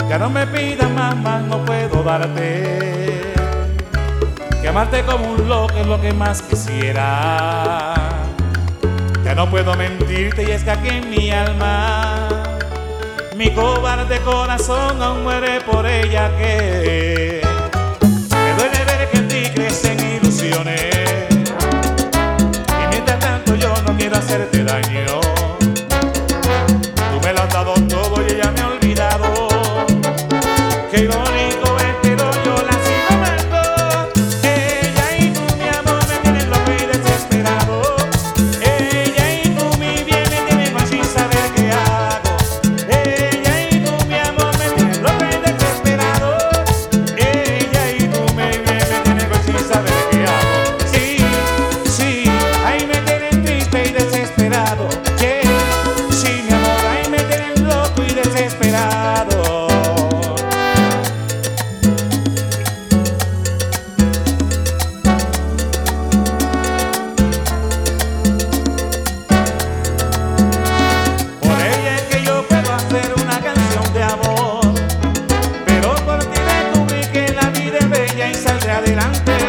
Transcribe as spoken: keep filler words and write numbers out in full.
Ya no me pidas más, más no puedo darte. Que amarte como un loco es lo que más quisiera. Ya no puedo mentirte y es que aquí en mi alma mi cobarde corazón aún muere por ella, que me duele ver que en ti crecen ilusiones y mientras tanto yo no quiero hacerte daño. Tú me lo has dado todo y ella me ha olvidado. Qué irónico es, pero yo la sigo amando. Ella y tú, mi amor, me tienen loco y desesperado. Ella y tú, mi bien, me tienen mal sin saber qué hago. Ella y tú, mi amor, me tienen loco y desesperado. Ella y tú, mi bien, me tienen mal sin saber qué hago. Sí, sí, ahí me tienen triste y desesperado. Yeah, sí, mi amor, ahí me tienen loco y desesperado. Pero por ti descubrí que la vida es bella y saldré adelante.